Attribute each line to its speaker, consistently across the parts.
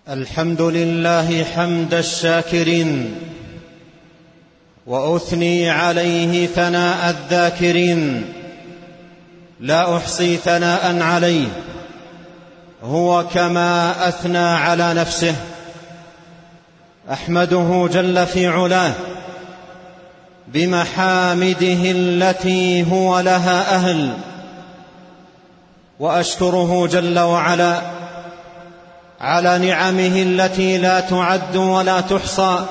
Speaker 1: الحمد لله حمد الشاكرين، وأثني عليه ثناء الذاكرين، لا أحصي ثناء عليه هو كما أثنى على نفسه. أحمده جل في علاه بمحامده التي هو لها أهل، وأشكره جل وعلا على نعمه التي لا تعد ولا تحصى،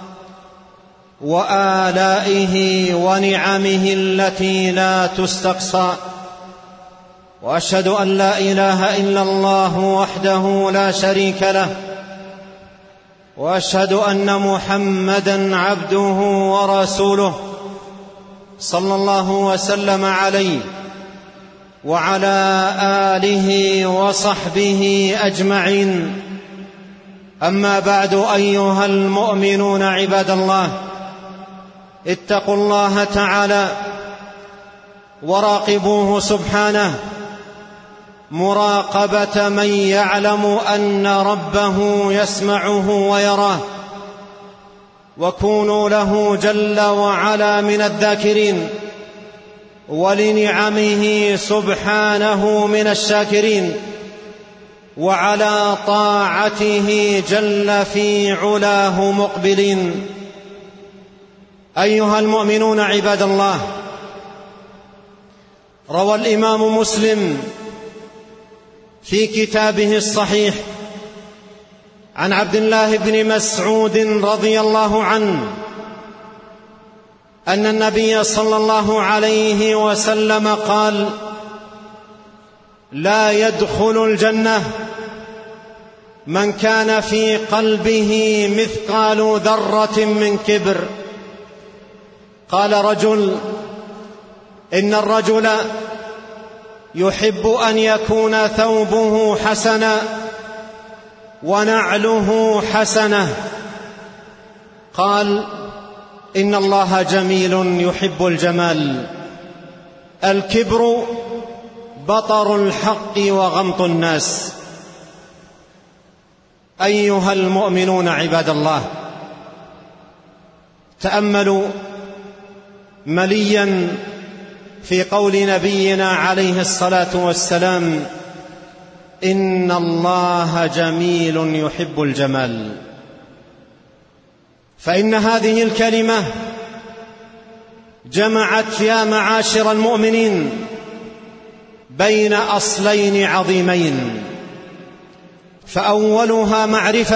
Speaker 1: وآلائه ونعمه التي لا تستقصى. وأشهد أن لا إله إلا الله وحده لا شريك له، وأشهد أن محمدًا عبده ورسوله صلى الله وسلم عليه وعلى آله وصحبه أجمعين. أما بعد، أيها المؤمنون عباد الله، اتقوا الله تعالى وراقبوه سبحانه مراقبة من يعلم أن ربه يسمعه ويراه، وكونوا له جل وعلا من الذاكرين، ولنعمه سبحانه من الشاكرين، وعلى طاعته جل في علاه مقبلين. أيها المؤمنون عباد الله، روى الإمام مسلم في كتابه الصحيح عن عبد الله بن مسعود رضي الله عنه أن النبي صلى الله عليه وسلم قال: لا يدخل الجنة من كان في قلبه مثقال ذرة من كبر. قال رجل: إن الرجل يحب أن يكون ثوبه حسنا ونعله حسنة. قال: إن الله جميل يحب الجمال. الكبر بطر الحق وغمط الناس. أيها المؤمنون عباد الله، تأملوا مليا في قول نبينا عليه الصلاة والسلام: إن الله جميل يحب الجمال. فإن هذه الكلمة جمعت يا معاشر المؤمنين بين أصلين عظيمين، فأولها معرفة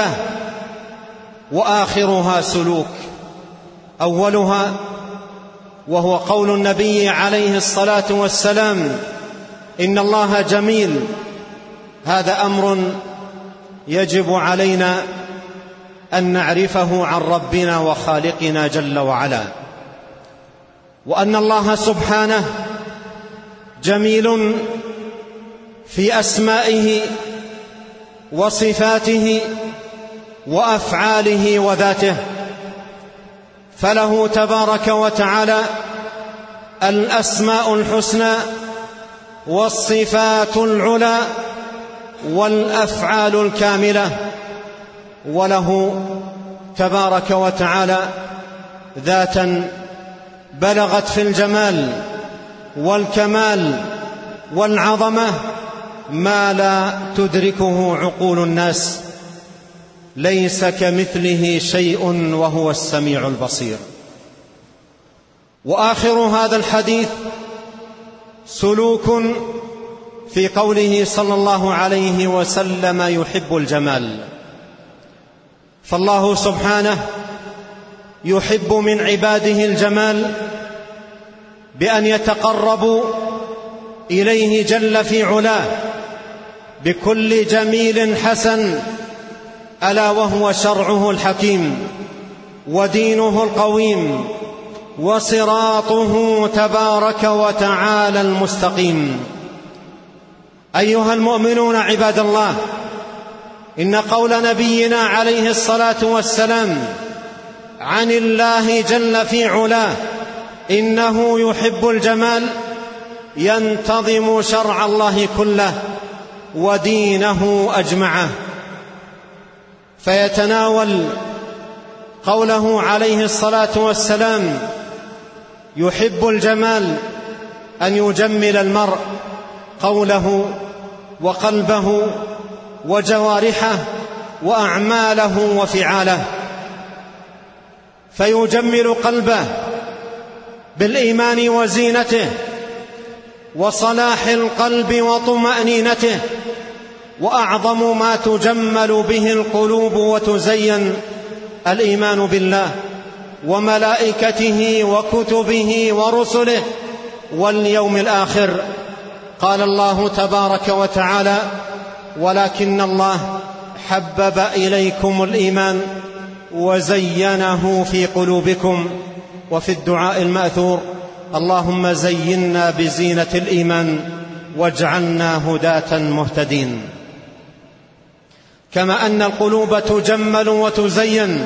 Speaker 1: وآخرها سلوك. أولها وهو قول النبي عليه الصلاة والسلام: إن الله جميل. هذا أمر يجب علينا أن نعرفه عن ربنا وخالقنا جل وعلا، وأن الله سبحانه جميل في أسمائه وصفاته وأفعاله وذاته، فله تبارك وتعالى الأسماء الحسنى والصفات العلى والأفعال الكاملة، وله تبارك وتعالى ذاتا بلغت في الجمال والكمال والعظمة ما لا تدركه عقول الناس. ليس كمثله شيء وهو السميع البصير. وآخر هذا الحديث سلوك في قوله صلى الله عليه وسلم: يحب الجمال. فالله سبحانه يحب من عباده الجمال بأن يتقربوا إليه جل في علاه بكل جميل حسن، ألا وهو شرعه الحكيم ودينه القويم وصراطه تبارك وتعالى المستقيم. أيها المؤمنون عباد الله، إن قول نبينا عليه الصلاة والسلام عن الله جل في علاه إنه يحب الجمال ينتظم شرع الله كله ودينه أجمعه. فيتناول قوله عليه الصلاة والسلام: يحب الجمال أن يجمل المرء قوله وقلبه وجوارحه وأعماله وفعاله، فيجمل قلبه بالإيمان وزينته وصلاح القلب وطمأنينته. وأعظم ما تجمل به القلوب وتزين الإيمان بالله وملائكته وكتبه ورسله واليوم الآخر. قال الله تبارك وتعالى: ولكن الله حبب إليكم الإيمان وزينه في قلوبكم. وفي الدعاء المأثور: اللهم زينا بزينة الإيمان واجعلنا هداة مهتدين. كما أن القلوب تجمل وتزين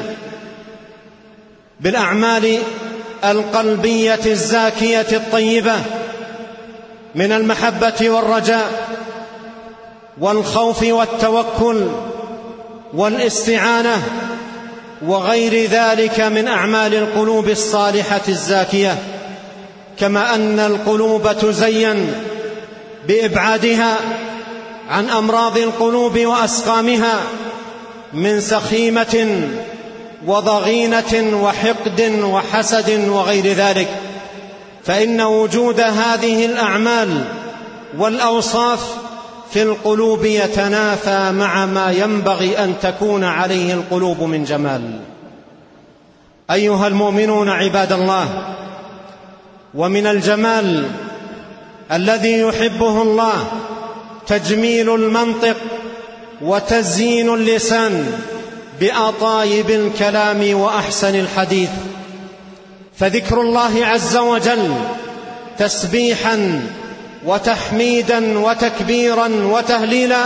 Speaker 1: بالأعمال القلبية الزاكية الطيبة من المحبة والرجاء والخوف والتوكل والاستعانة وغير ذلك من أعمال القلوب الصالحة الزاكية. كما أن القلوب تزين بإبعادها عن أمراض القلوب وأسقامها من سخيمة وضغينة وحقد وحسد وغير ذلك، فإن وجود هذه الأعمال والأوصاف في القلوب يتنافى مع ما ينبغي أن تكون عليه القلوب من جمال. أيها المؤمنون عباد الله، ومن الجمال الذي يحبه الله تجميل المنطق وتزيين اللسان بأطايب الكلام وأحسن الحديث، فذكر الله عز وجل تسبيحا وتحميدا وتكبيرا وتهليلا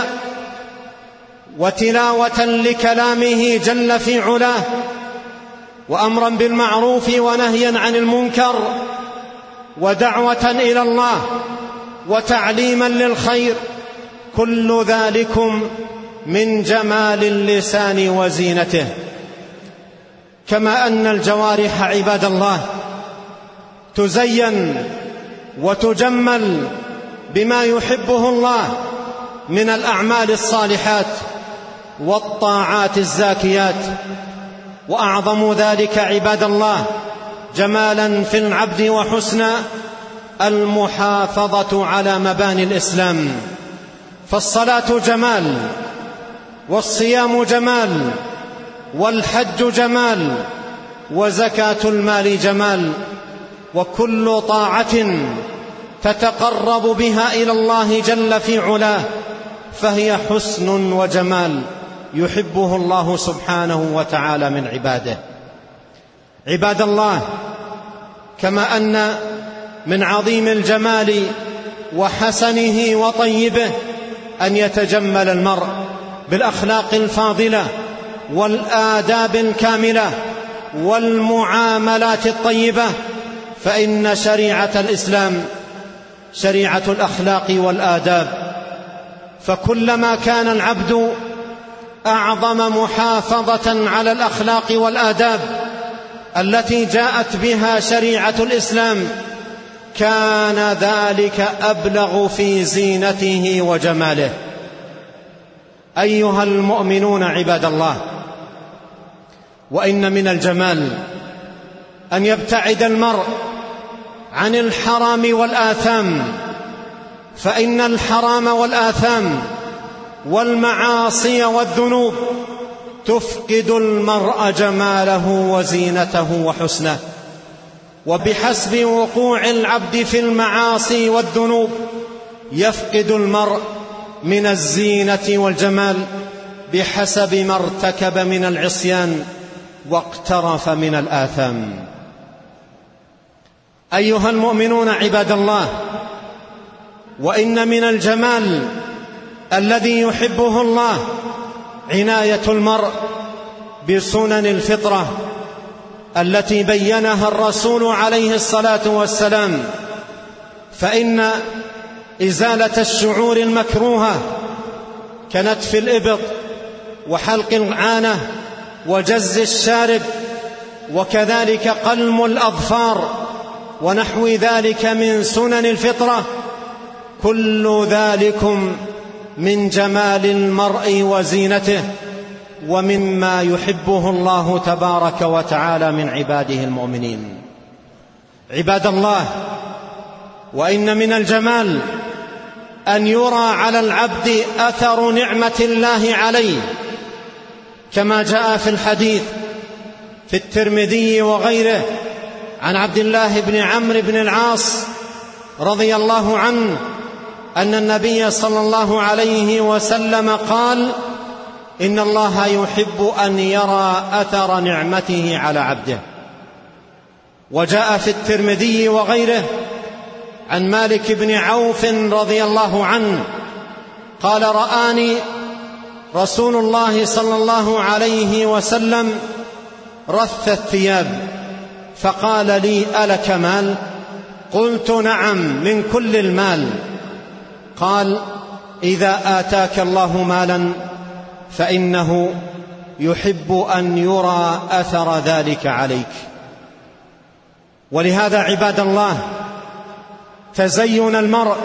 Speaker 1: وتلاوة لكلامه جل في علاه وأمرا بالمعروف ونهيا عن المنكر ودعوة إلى الله وتعليما للخير، كل ذلكم من جمال اللسان وزينته. كما أن الجوارح عباد الله تزين وتجمل بما يحبه الله من الأعمال الصالحات والطاعات الزاكيات، وأعظم ذلك عباد الله جمالا في العبد وحسنا المحافظة على مباني الإسلام. فالصلاة جمال، والصيام جمال، والحج جمال، وزكاة المال جمال، وكل طاعة تتقرب بها إلى الله جل في علاه فهي حسن وجمال يحبه الله سبحانه وتعالى من عباده. عباد الله، كما أن من عظيم الجمال وحسنه وطيبه أن يتجمل المرء بالأخلاق الفاضلة والآداب الكاملة والمعاملات الطيبة، فإن شريعة الإسلام شريعة الأخلاق والآداب، فكلما كان العبد أعظم محافظة على الأخلاق والآداب التي جاءت بها شريعة الإسلام كان ذلك أبلغ في زينته وجماله. أيها المؤمنون عباد الله، وإن من الجمال أن يبتعد المرء عن الحرام والآثام، فإن الحرام والآثام والمعاصي والذنوب تفقد المرء جماله وزينته وحسنه. وبحسب وقوع العبد في المعاصي والذنوب يفقد المرء من الزينة والجمال بحسب ما ارتكب من العصيان واقترف من الآثام. أيها المؤمنون عباد الله، وإن من الجمال الذي يحبه الله عناية المرء بسنن الفطرة التي بينها الرسول عليه الصلاة والسلام، فإن إزالة الشعور المكروهة كنتف الإبط وحلق العانة وجز الشارب، وكذلك قلم الأظفار ونحو ذلك من سنن الفطرة، كل ذلكم من جمال المرء وزينته ومما يحبه الله تبارك وتعالى من عباده المؤمنين. عباد الله، وإن من الجمال أن يرى على العبد أثر نعمة الله عليه، كما جاء في الحديث في الترمذي وغيره عن عبد الله بن عمرو بن العاص رضي الله عنه أن النبي صلى الله عليه وسلم قال: إن الله يحب أن يرى أثر نعمته على عبده. وجاء في الترمذي وغيره عن مالك بن عوف رضي الله عنه قال: رآني رسول الله صلى الله عليه وسلم رث الثياب فقال لي: ألك مال؟ قلت: نعم، من كل المال. قال: إذا آتاك الله مالا فإنه يحب أن يرى أثر ذلك عليك. ولهذا عباد الله، تزين المرء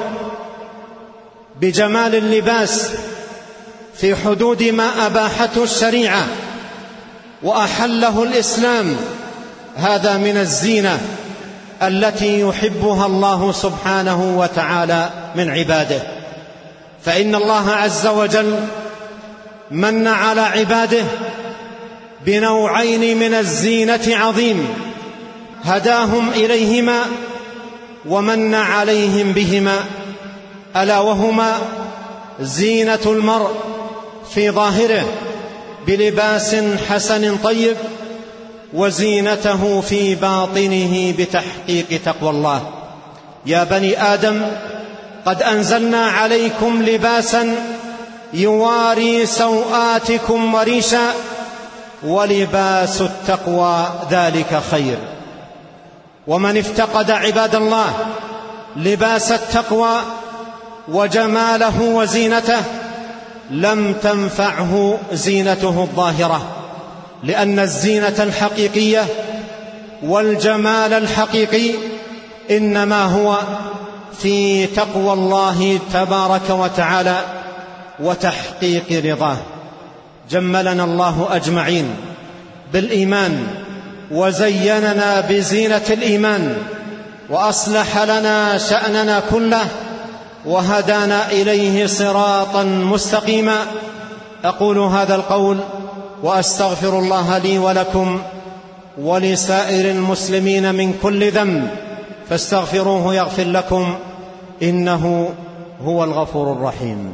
Speaker 1: بجمال اللباس في حدود ما أباحته الشريعة وأحله الإسلام، هذا من الزينة التي يحبها الله سبحانه وتعالى من عباده. فإن الله عز وجل من على عباده بنوعين من الزينة عظيم هداهم إليهما ومن عليهم بهما، ألا وهما زينة المرء في ظاهره بلباس حسن طيب، وزينته في باطنه بتحقيق تقوى الله. يا بني آدم، قد أنزلنا عليكم لباسا يواري سوآتكم وريشا، ولباس التقوى ذلك خير. ومن افتقد عباد الله لباس التقوى وجماله وزينته لم تنفعه زينته الظاهرة، لأن الزينة الحقيقية والجمال الحقيقي إنما هو في تقوى الله تبارك وتعالى وتحقيق رضاه. جملنا الله أجمعين بالإيمان وزيننا بزينة الإيمان وأصلح لنا شأننا كله وهدانا إليه صراطا مستقيما. أقول هذا القول وأستغفر الله لي ولكم ولسائر المسلمين من كل ذنب، فاستغفروه يغفر لكم، إنه هو الغفور الرحيم.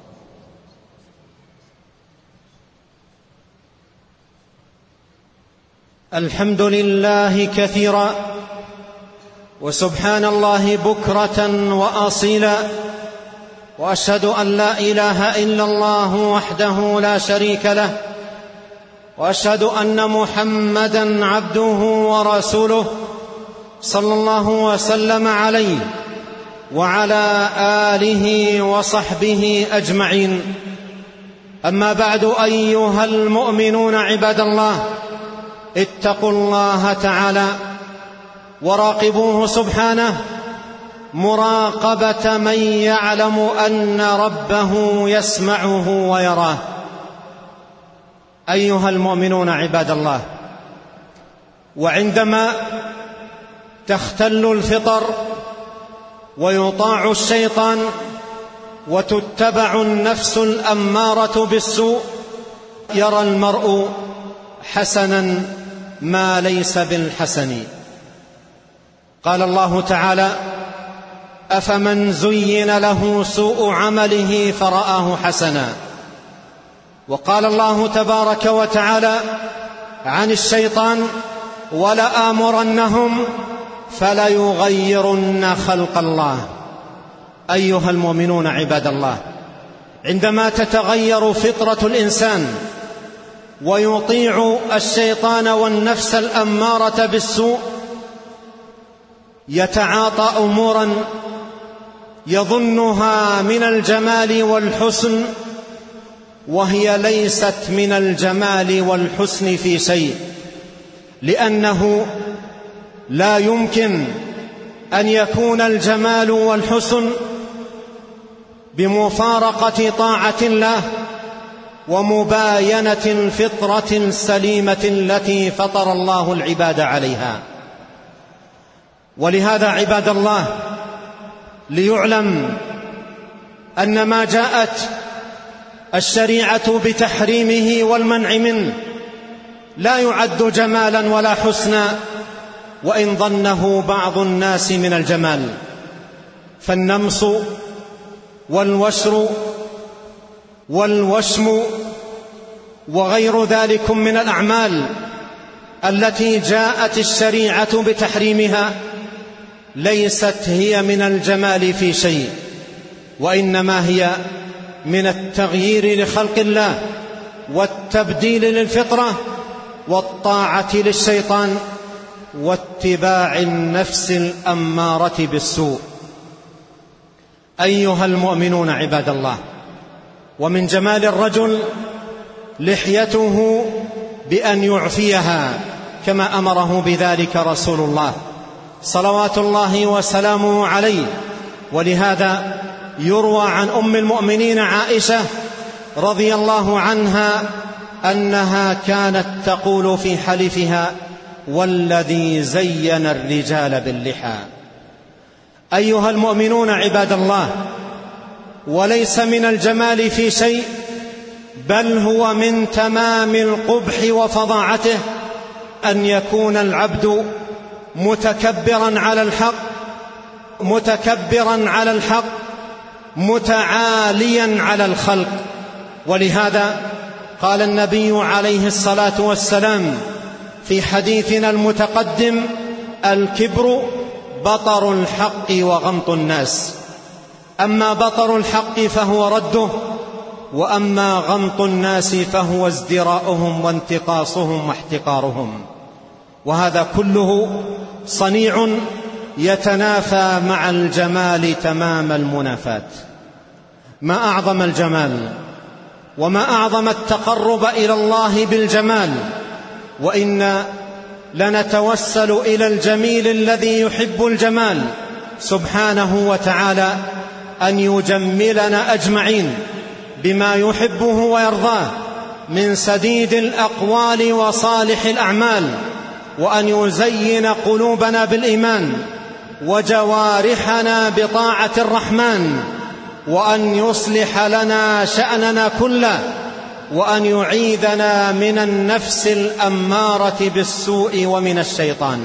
Speaker 1: الحمد لله كثيرا، وسبحان الله بكرة وأصيلا، وأشهد أن لا إله إلا الله وحده لا شريك له، وأشهد أن محمدًا عبده ورسوله صلى الله وسلم عليه وعلى آله وصحبه أجمعين. أما بعد، أيها المؤمنون عباد الله، اتقوا الله تعالى وراقبوه سبحانه مراقبة من يعلم أن ربه يسمعه ويراه. أيها المؤمنون عباد الله، وعندما تختل الفطر ويطاع الشيطان وتتبع النفس الأمارة بالسوء، يرى المرء حسنا ما ليس بالحسن. قال الله تعالى: أفمن زين له سوء عمله فرآه حسنا. وقال الله تبارك وتعالى عن الشيطان: ولآمرنهم فليغيرن خلق الله. أيها المؤمنون عباد الله، عندما تتغير فطرة الإنسان ويطيع الشيطان والنفس الأمارة بالسوء، يتعاطى أمورا يظنها من الجمال والحسن وهي ليست من الجمال والحسن في شيء، لأنه لا يمكن أن يكون الجمال والحسن بمفارقة طاعة الله ومباينة الفطرة السليمة التي فطر الله العباد عليها. ولهذا عباد الله، ليعلم أن ما جاءت الشريعة بتحريمه والمنع منه لا يعد جمالا ولا حسنا، وإن ظنه بعض الناس من الجمال. فالنمص والوشر والوشم وغير ذلك من الأعمال التي جاءت الشريعة بتحريمها ليست هي من الجمال في شيء، وإنما هي من التغيير لخلق الله والتبديل للفطرة والطاعة للشيطان واتباع النفس الأمارة بالسوء. أيها المؤمنون عباد الله، ومن جمال الرجل لحيته بأن يعفيها كما أمره بذلك رسول الله صلوات الله وسلامه عليه. ولهذا يروى عن أم المؤمنين عائشة رضي الله عنها أنها كانت تقول في حلفها: والذي زين الرجال باللحى. أيها المؤمنون عباد الله، وليس من الجمال في شيء، بل هو من تمام القبح وفظاعته أن يكون العبد متكبرا على الحق متعاليا على الخلق. ولهذا قال النبي عليه الصلاة والسلام في حديثنا المتقدم: الكبر بطر الحق وغمط الناس. أما بطر الحق فهو رده، وأما غمط الناس فهو ازدراؤهم وانتقاصهم واحتقارهم. وهذا كله صنيع يتنافى مع الجمال تمام المنافاة. ما أعظم الجمال وما أعظم التقرب إلى الله بالجمال، وإن لنتوسل إلى الجميل الذي يحب الجمال سبحانه وتعالى أن يجملنا أجمعين بما يحبه ويرضاه من سديد الأقوال وصالح الأعمال، وأن يزين قلوبنا بالإيمان وجوارحنا بطاعة الرحمن، وأن يصلح لنا شأننا كله، وأن يعيذنا من النفس الأمارة بالسوء ومن الشيطان.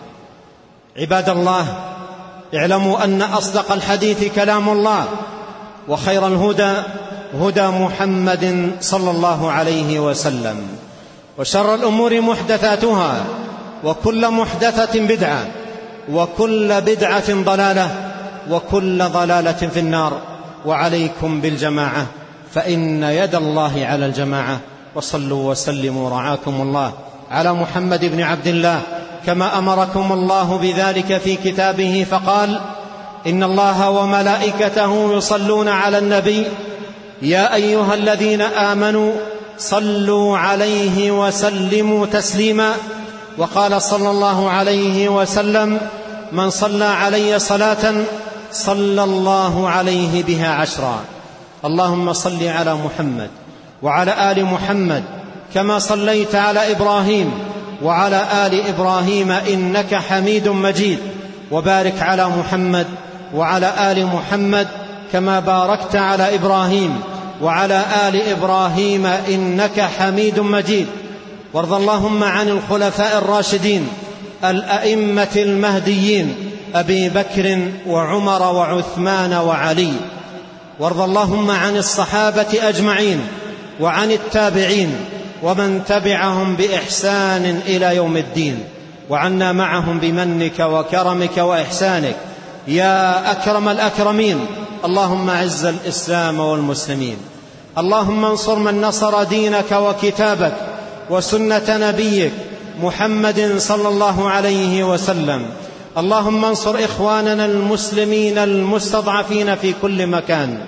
Speaker 1: عباد الله، اعلموا أن أصدق الحديث كلام الله، وخير الهدى هدى محمد صلى الله عليه وسلم، وشر الأمور محدثاتها، وكل محدثة بدعة، وكل بدعة ضلالة، وكل ضلالة في النار. وعليكم بالجماعة، فإن يد الله على الجماعة. وصلوا وسلموا رعاكم الله على محمد بن عبد الله كما أمركم الله بذلك في كتابه، فقال: إن الله وملائكته يصلون على النبي يا أيها الذين آمنوا صلوا عليه وسلموا تسليما. وقال صلى الله عليه وسلم: من صلى علي صلاة صلى الله عليه بها 10. اللهم صل على محمد وعلى آل محمد كما صليت على إبراهيم وعلى آل إبراهيم إنك حميد مجيد، وبارك على محمد وعلى آل محمد كما باركت على إبراهيم وعلى آل إبراهيم إنك حميد مجيد. وارض اللهم عن الخلفاء الراشدين الأئمة المهديين أبي بكر وعمر وعثمان وعلي. وارض اللهم عن الصحابة أجمعين وعن التابعين ومن تبعهم بإحسان إلى يوم الدين، وعنا معهم بمنك وكرمك وإحسانك يا أكرم الأكرمين. اللهم أعز الإسلام والمسلمين، اللهم انصر من نصر دينك وكتابك وسنة نبيك محمد صلى الله عليه وسلم. اللهم انصر إخواننا المسلمين المستضعفين في كل مكان،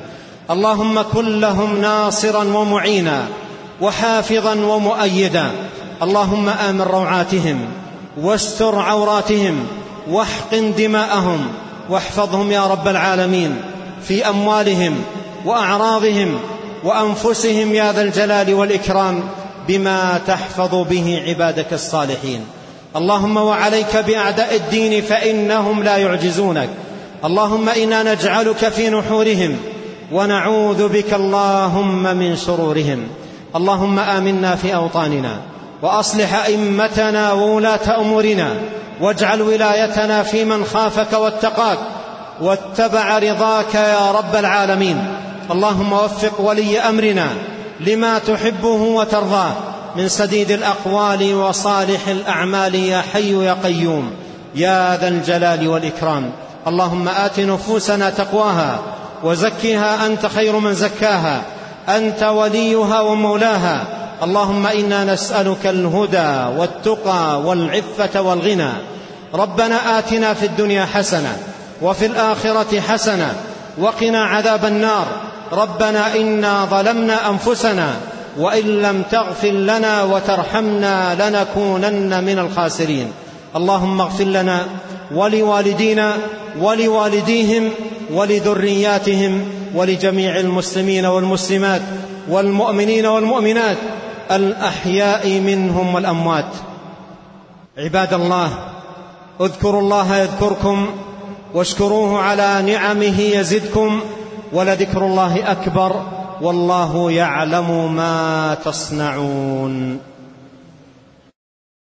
Speaker 1: اللهم كن لهم ناصرا ومعينا وحافظا ومؤيدا. اللهم آمن روعاتهم واستر عوراتهم واحقن دماءهم واحفظهم يا رب العالمين في أموالهم وأعراضهم وأنفسهم يا ذا الجلال والإكرام بما تحفظ به عبادك الصالحين. اللهم وعليك بأعداء الدين فإنهم لا يعجزونك. اللهم إنا نجعلك في نحورهم ونعوذ بك اللهم من شرورهم. اللهم آمنا في أوطاننا وأصلح أئمتنا وولاة أمورنا واجعل ولايتنا في من خافك واتقاك واتبع رضاك يا رب العالمين. اللهم وفق ولي أمرنا لما تحبه وترضاه من سديد الأقوال وصالح الأعمال يا حي يا قيوم يا ذا الجلال والإكرام. اللهم آت نفوسنا تقواها وزكها أنت خير من زكاها أنت وليها ومولاها. اللهم إنا نسألك الهدى والتقى والعفة والغنى. ربنا آتنا في الدنيا حسنة وفي الآخرة حسنة وقنا عذاب النار. ربنا إنا ظلمنا أنفسنا وإن لم تغفر لنا وترحمنا لنكونن من الخاسرين. اللهم اغفر لنا ولوالدينا ولوالديهم ولذرياتهم ولجميع المسلمين والمسلمات والمؤمنين والمؤمنات الأحياء منهم والأموات. عباد الله، اذكروا الله يذكركم واشكروه على نعمه يزدكم ولذكر الله أكبر والله يعلم ما تصنعون.